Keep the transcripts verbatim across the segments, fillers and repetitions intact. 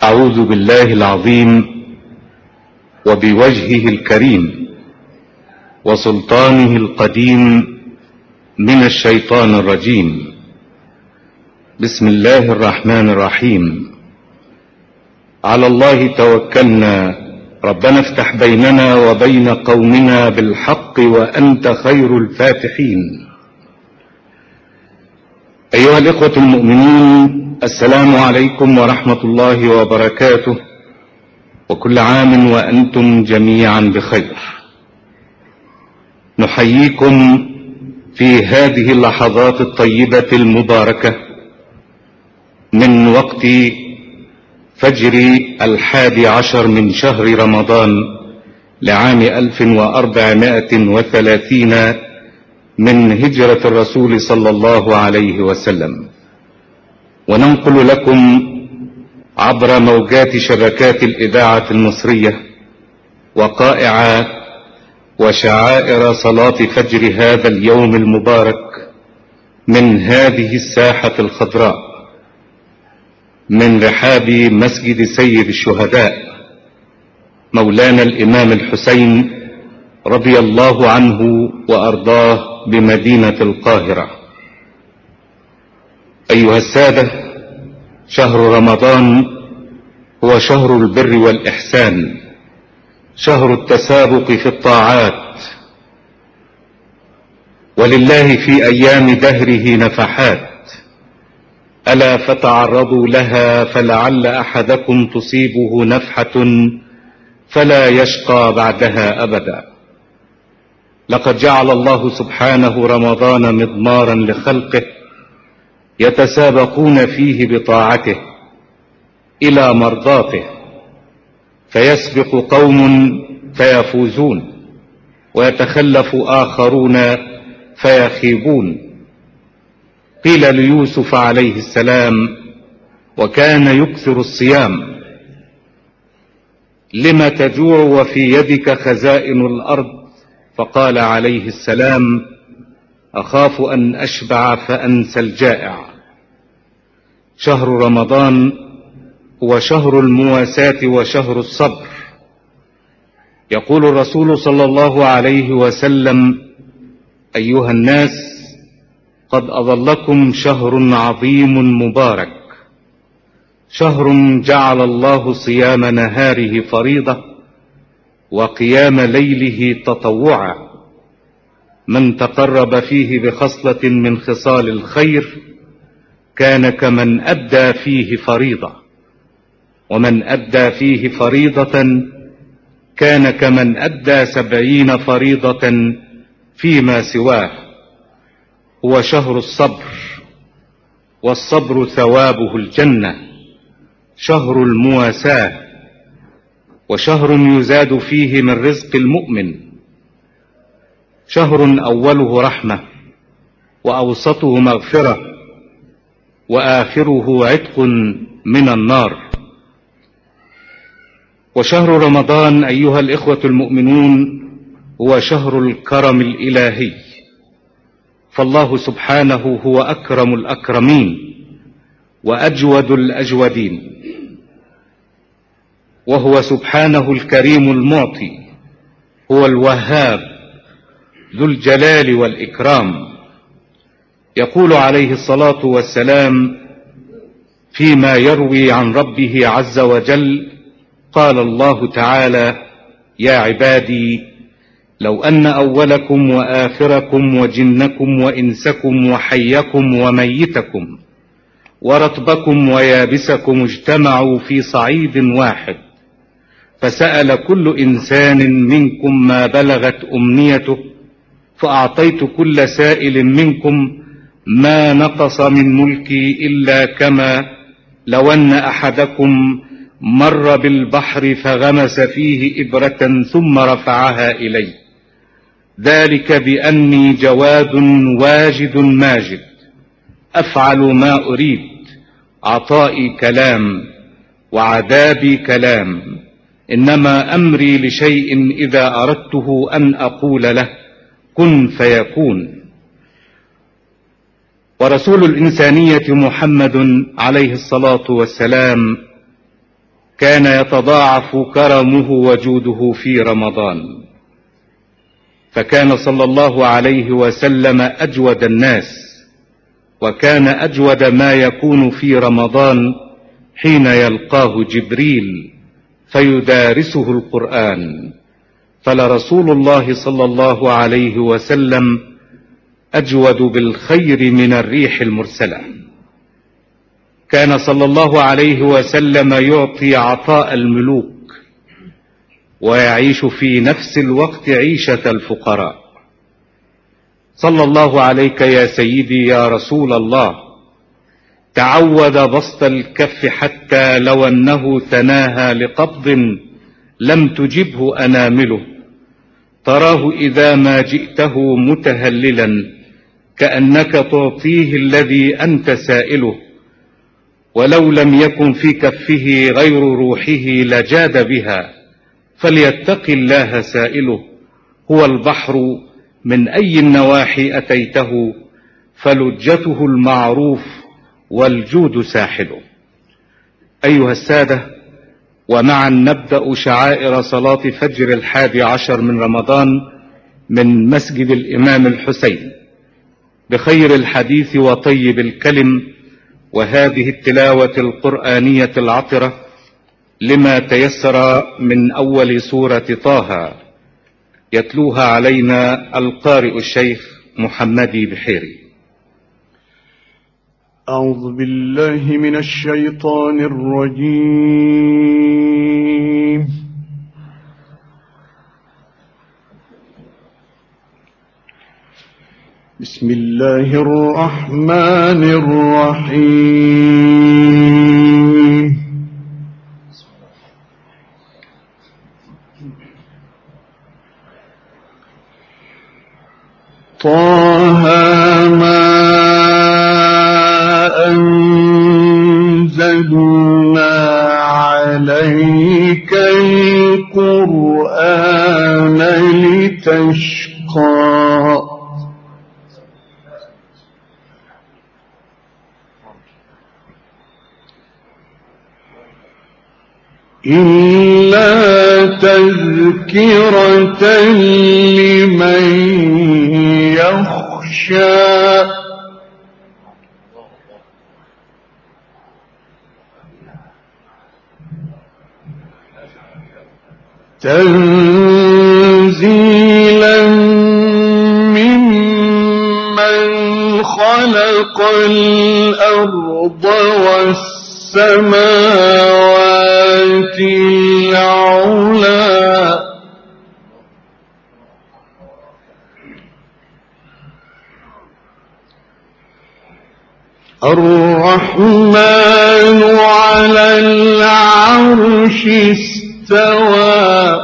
أعوذ بالله العظيم وبوجهه الكريم وسلطانه القديم من الشيطان الرجيم. بسم الله الرحمن الرحيم. على الله توكلنا، ربنا افتح بيننا وبين قومنا بالحق وأنت خير الفاتحين. أيها الإخوة المؤمنين، السلام عليكم ورحمة الله وبركاته، وكل عام وأنتم جميعا بخير. نحييكم في هذه اللحظات الطيبة المباركة من وقت فجر الحادي عشر من شهر رمضان لعام ألف وأربعمائة وثلاثين من هجرة الرسول صلى الله عليه وسلم، وننقل لكم عبر موجات شبكات الإذاعة المصرية وقائع وشعائر صلاة فجر هذا اليوم المبارك من هذه الساحة الخضراء، من رحاب مسجد سيد الشهداء مولانا الإمام الحسين رضي الله عنه وأرضاه بمدينة القاهرة. أيها السادة، شهر رمضان هو شهر البر والإحسان، شهر التسابق في الطاعات، ولله في أيام دهره نفحات، ألا فتعرضوا لها فلعل أحدكم تصيبه نفحة فلا يشقى بعدها أبدا. لقد جعل الله سبحانه رمضان مضمارا لخلقه يتسابقون فيه بطاعته إلى مرضاته، فيسبق قوم فيفوزون ويتخلف آخرون فيخيبون. قيل ليوسف عليه السلام وكان يكثر الصيام: لم تجوع وفي يدك خزائن الأرض؟ فقال عليه السلام: أخاف أن أشبع فأنسى الجائع. شهر رمضان هو شهر المواساة وشهر الصبر. يقول الرسول صلى الله عليه وسلم: أيها الناس، قد أظلكم شهر عظيم مبارك، شهر جعل الله صيام نهاره فريضة وقيام ليله تطوعا. من تقرب فيه بخصلة من خصال الخير كان كمن أدى فيه فريضة، ومن أدى فيه فريضة كان كمن أدى سبعين فريضة فيما سواه. هو شهر الصبر، والصبر ثوابه الجنة، شهر المواساة، وشهر يزاد فيه من رزق المؤمن، شهر أوله رحمة وأوسطه مغفرة وآخره عتق من النار. وشهر رمضان أيها الإخوة المؤمنون هو شهر الكرم الإلهي، فالله سبحانه هو أكرم الأكرمين وأجود الأجودين، وهو سبحانه الكريم المعطي، هو الوهاب ذو الجلال والإكرام. يقول عليه الصلاة والسلام فيما يروي عن ربه عز وجل: قال الله تعالى: يا عبادي، لو أن أولكم وآخركم وجنكم وإنسكم وحيكم وميتكم ورطبكم ويابسكم اجتمعوا في صعيد واحد فسأل كل إنسان منكم ما بلغت أمنيته، فأعطيت كل سائل منكم ما نقص من ملكي إلا كما لو أن أحدكم مر بالبحر فغمس فيه إبرة ثم رفعها إلي، ذلك بأني جواد واجد ماجد، أفعل ما أريد، عطائي كلام وعذابي كلام، إنما أمري لشيء إذا أردته أن أقول له كن فيكون. ورسول الإنسانية محمد عليه الصلاة والسلام كان يتضاعف كرمه وجوده في رمضان، فكان صلى الله عليه وسلم أجود الناس، وكان أجود ما يكون في رمضان حين يلقاه جبريل فيدارسه القرآن، فلرسول الله صلى الله عليه وسلم أجود بالخير من الريح المرسلة. كان صلى الله عليه وسلم يعطي عطاء الملوك ويعيش في نفس الوقت عيشة الفقراء. صلى الله عليك يا سيدي يا رسول الله، تعود بسط الكف حتى لو أنه تناهى لقبض لم تجبه أنامله، تراه إذا ما جئته متهللا كأنك تعطيه الذي أنت سائله، ولو لم يكن في كفه غير روحه لجاد بها، فليتق الله سائله. هو البحر من أي النواحي أتيته، فلجته المعروف والجود ساحله. أيها السادة، ومعا نبدأ شعائر صلاة فجر الحادي عشر من رمضان من مسجد الإمام الحسين بخير الحديث وطيب الكلم، وهذه التلاوة القرآنية العطرة لما تيسر من أول سورة طه، يتلوها علينا القارئ الشيخ محمدي بحيري. أعوذ بالله من الشيطان الرجيم. بسم الله الرحمن الرحيم. طه ما أنزلنا عليك القرآن لتشقى إلا تذكرة لمن يخشى تنزيلا ممن خلق الأرض والسماوات العلى الرحمن على العرش استوى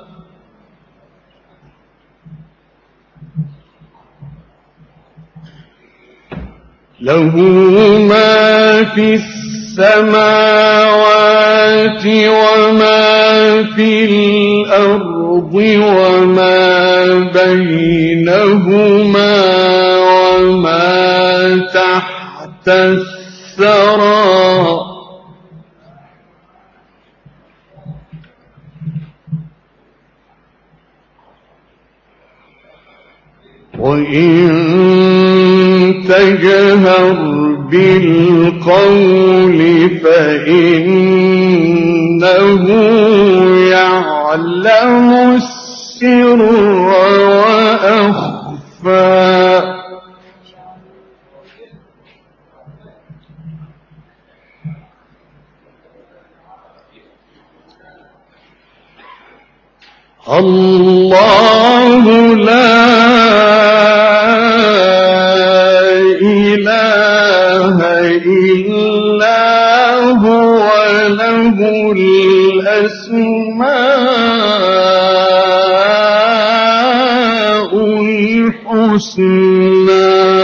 له ما في السماوات وما في الأرض وما بينهما وما تحت الثرى وإن تجهر بالقول فإنه يعلم السر وأخفى الله لا إله إلا هو له الأسماء الحسنى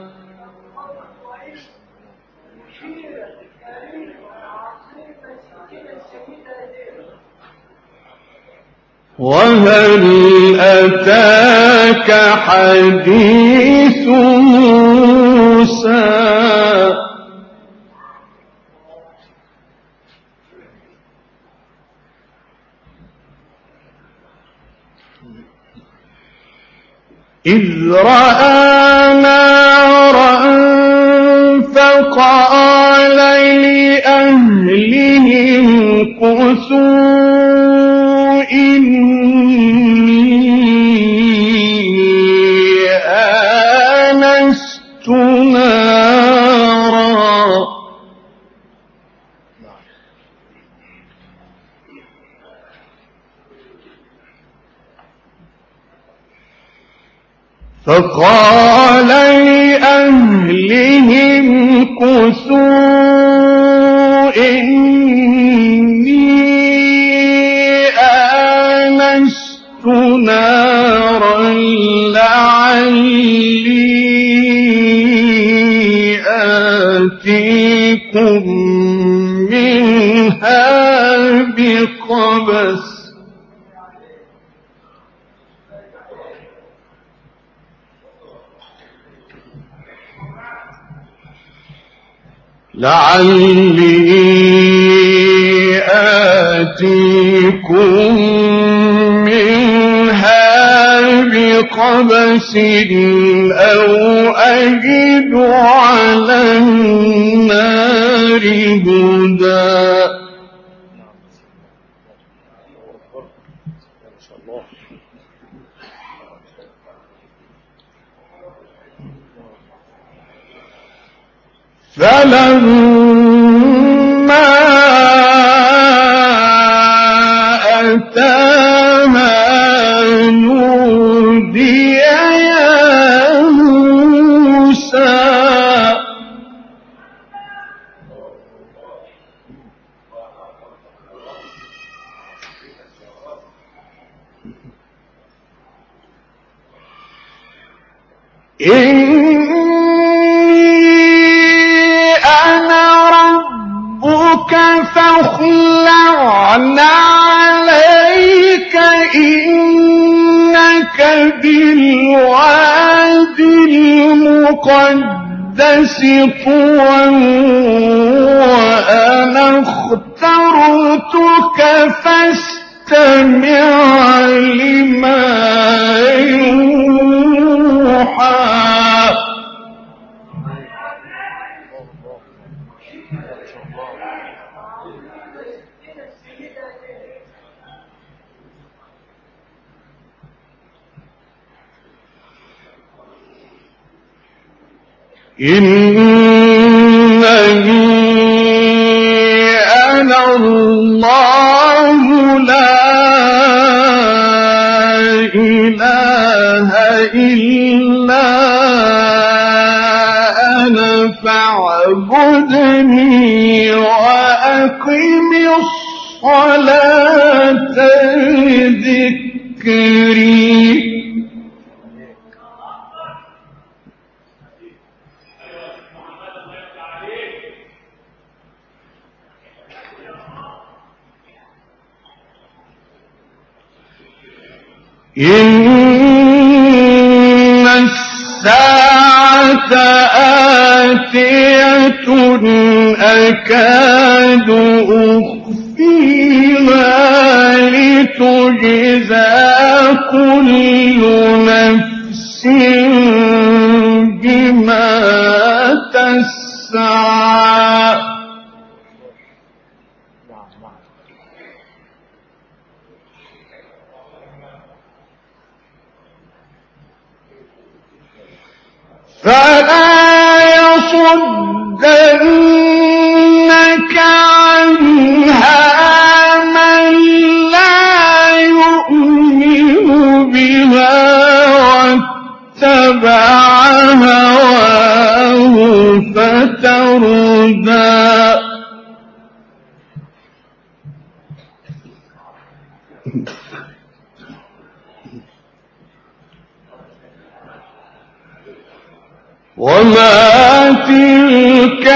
وهل أتاك حديث موسى؟ إذ رأى نارا فقال لأهلهم كثوا إني آنست نارا فقال لأهلهم كثوا إني آنست نارا لعلي آتيكم منها بقبس لعلي آتيكم منها بقبس أو أجد على النار هدى. فلما أتاها نودي يا موسى فاخلعن عليك إنك بالواد المقدس طوى وأنا اخترتك فاستمع لما يوحى. إنني أنا الله لا إله إلا أنا فاعبدني وأقم الصلاة لذكري. إن الساعة آتية أكاد أخفيها لتجزى كل نفس بما تسعى. فلا يصدنك عنها من لا يؤمن بها واتبع هواه فتردى. وما تلك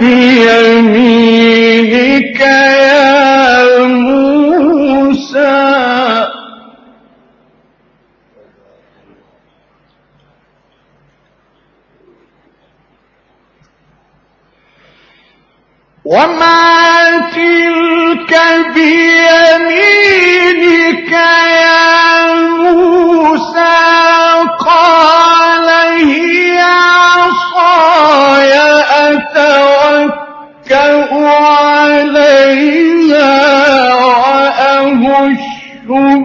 بيمينك يا موسى. وما تلك بيمينك يا موسى.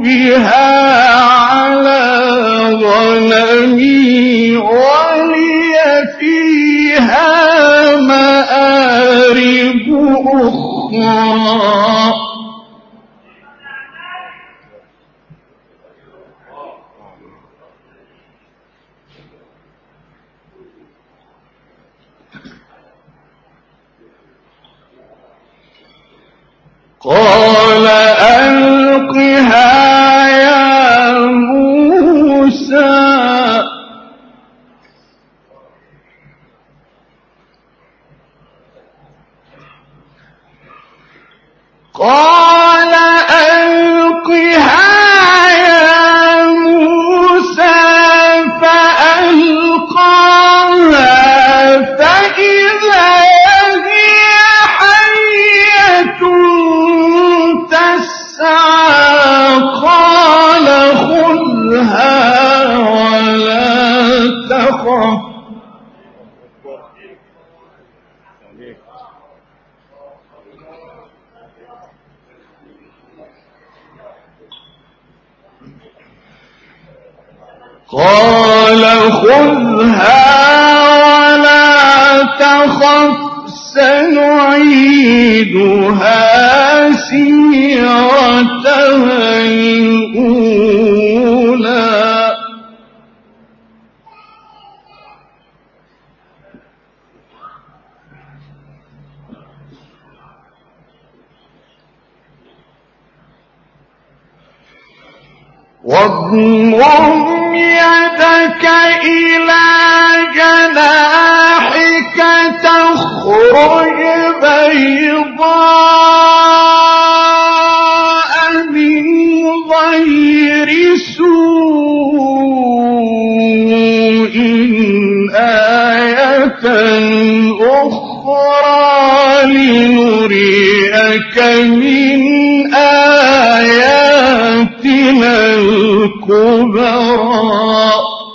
بها على غنمي ولي فيها مآرب أخرى قال ألقها يا موسى قال ألقها يا موسى فألقاها فإذا هي حية تسعى قال خذها ولا تخف قال خذها ولا تخف سنعيدها سيرتها الأولى واضمم يدك إلى جناحك تخرج بيضاء من غير سوء آية أخرى لنريك من آياتنا الكبرى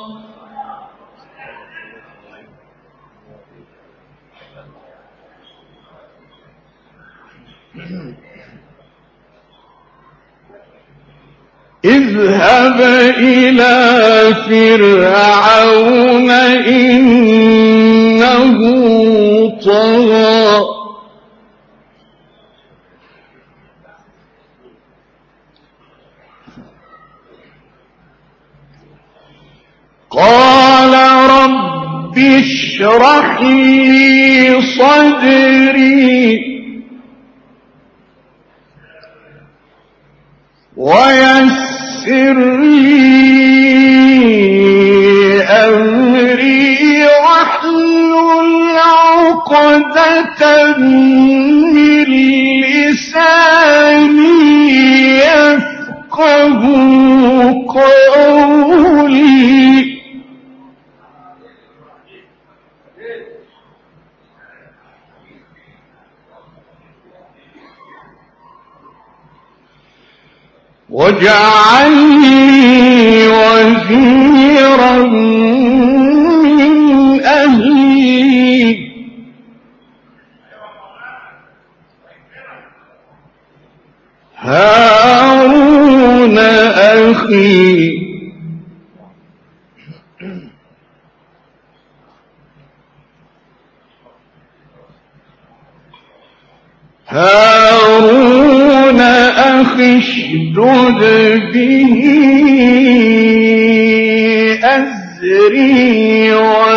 اذهب إلى فرعون إنه طغى قال رب اشرح لي صدري ويسر لي أمري واحلل عقدة من لساني يفقه قولي واجعل لي وزيرا من أهلي هارون أخي هارون أخي اشدد به أزري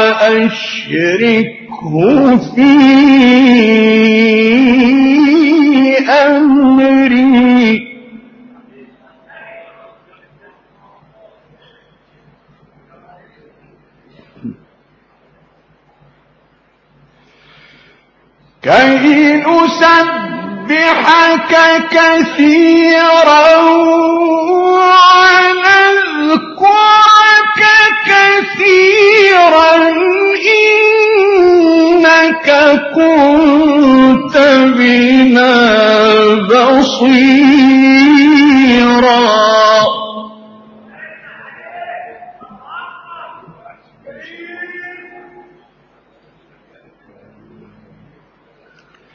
وأشركه في أمري كي نسبحك كثيرا ونذكرك كثيرا إنك كنت بنا بصيرا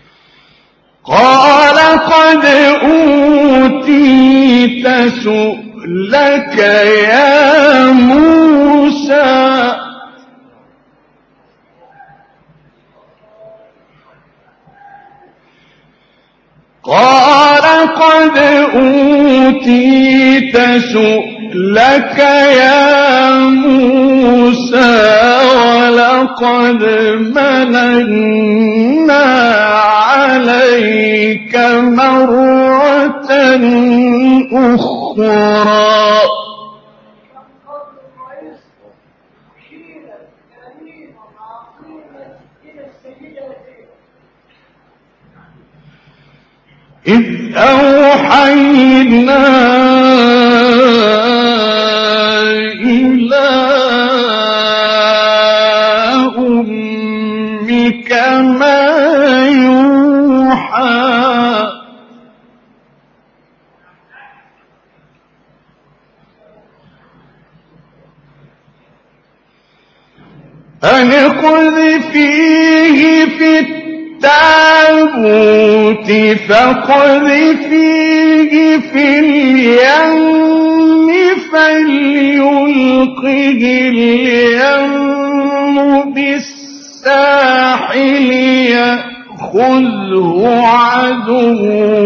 قال قد أوتيت سؤالك سؤلك يا موسى قال قد أوتيت سؤلك يا موسى ولقد مننا عليك مرة أخرى إذ أوحينا إلى أمك ما يوحى أن اقذفيه في التابوت فاقذفيه في اليم فليلقه اليم بالساحل يأخذه عدو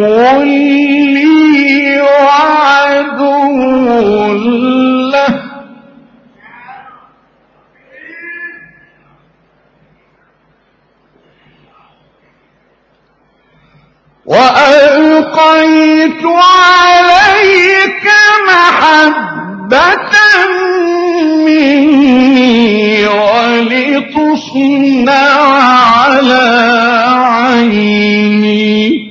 لي وعدو له وألقيت عليك محبة مني ولتصنع على عيني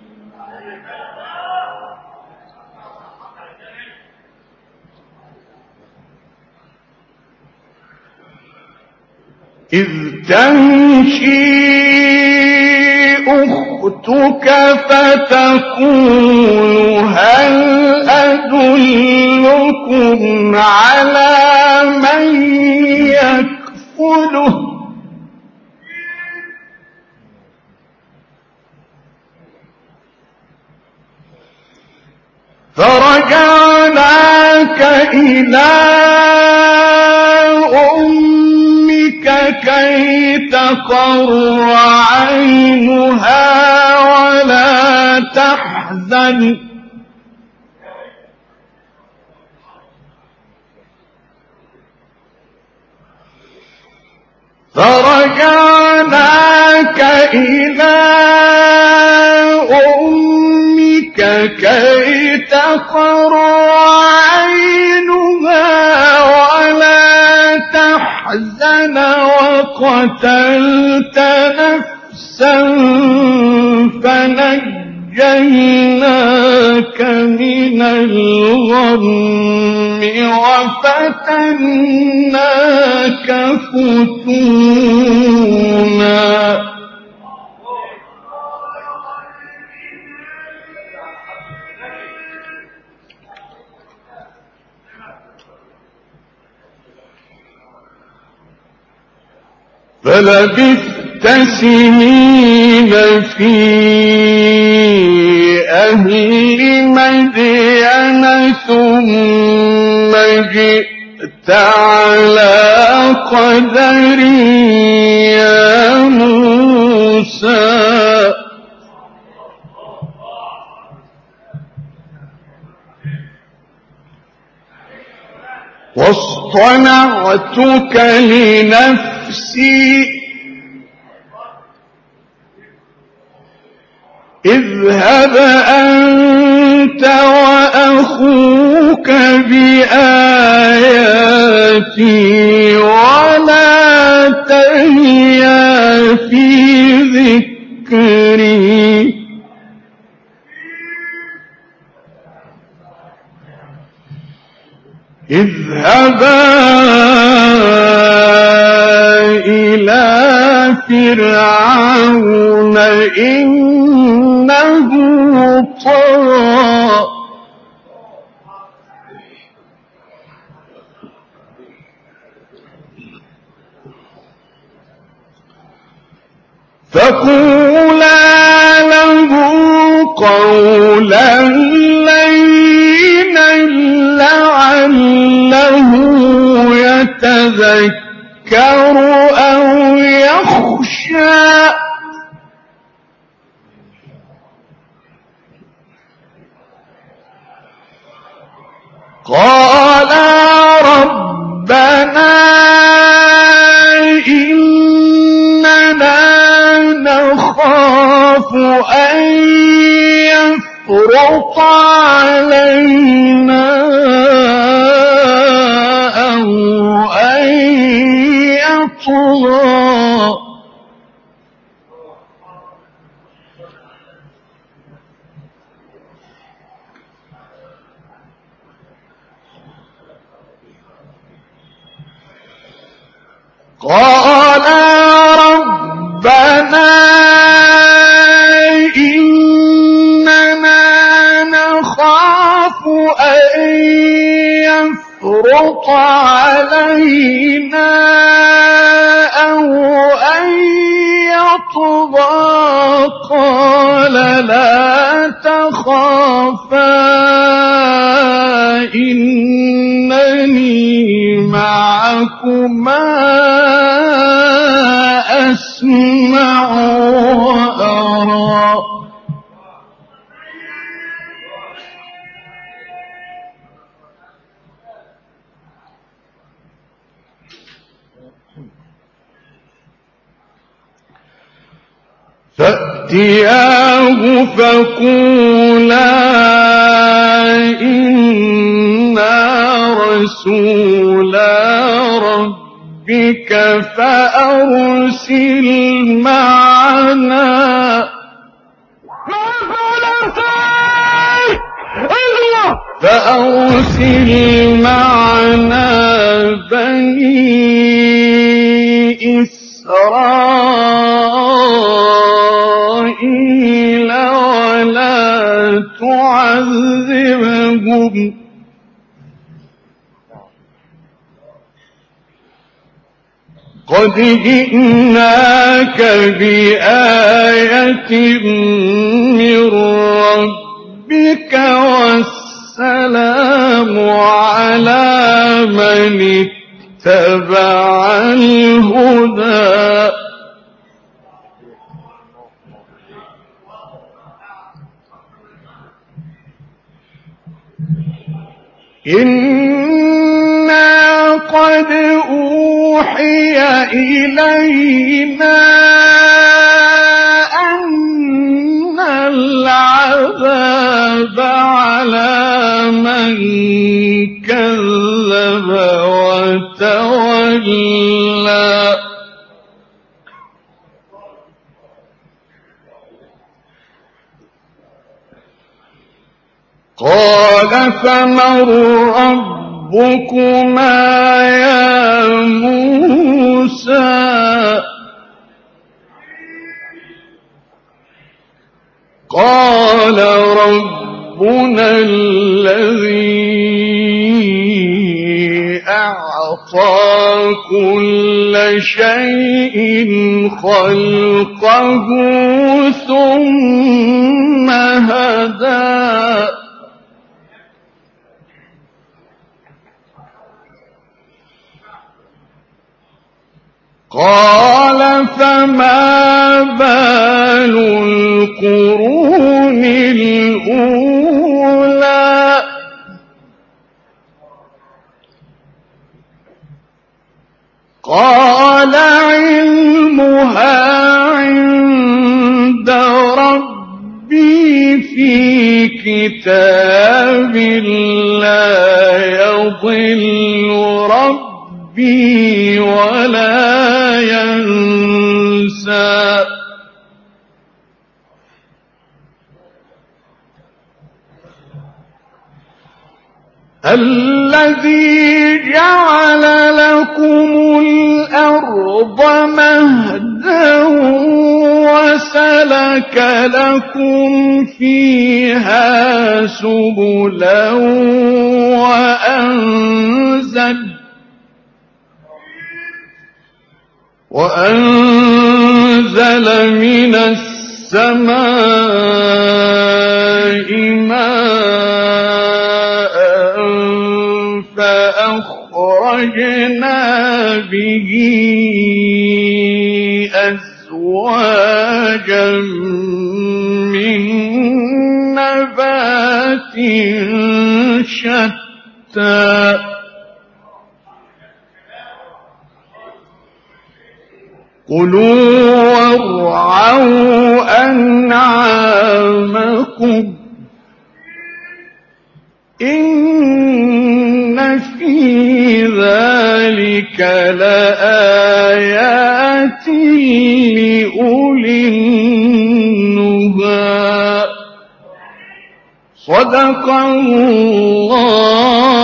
إذ تمشي أختك فتقول هل أدلكم على من يكفله فرجعناك إلى أمك كي تقر عينها ولا تحزن فرجعناك إلى أمك كي تقر عينها ولا تحزن وقتلت نفسا فنجيناك من الغم وفتناك فتونا فلبثت سنين في أهل مدين ثم جئت على قدر يا موسى واصطنعتك لنفسي اذهب أنت وأخوك بآياتي ولا تهيا في ذكري اذهبا إلى فرعون إنه طغى فقولا له قولا لينا يذكر أو يخشى قال ربنا إننا نخاف أن يفرط علينا أو أن يطغى قال ربنا إننا نخاف أن يفرط علينا أو أن يطغى قال لا تخافا إنني معكما أسمع وأرى فأتياه فقولا إنا رسولا ربك فأرسل معنا فأرسل معنا بني إسرائيل ولا تعذبهم قد جئناك بآية من ربك والسلام على من اتبع الهدى إنا قد أوحي إلينا أن العذاب على من كذب وتولى قال فمن ربكما يا موسى قال ربنا الذي أعطى كل شيء خلقه ثم هدى قال فما بال القرون الأولى قال علمها عند ربي في كتاب لا يضل ربي ولا ينسى الذي جعل لكم الأرض مهدا وسلك لكم فيها سبلا وأنزل وأنزل من السماء ماء فأخرجنا به أزواجا من نبات شتى كلوا وارعوا أنعامكم إن في ذلك لآيات لأولي النهى صدق الله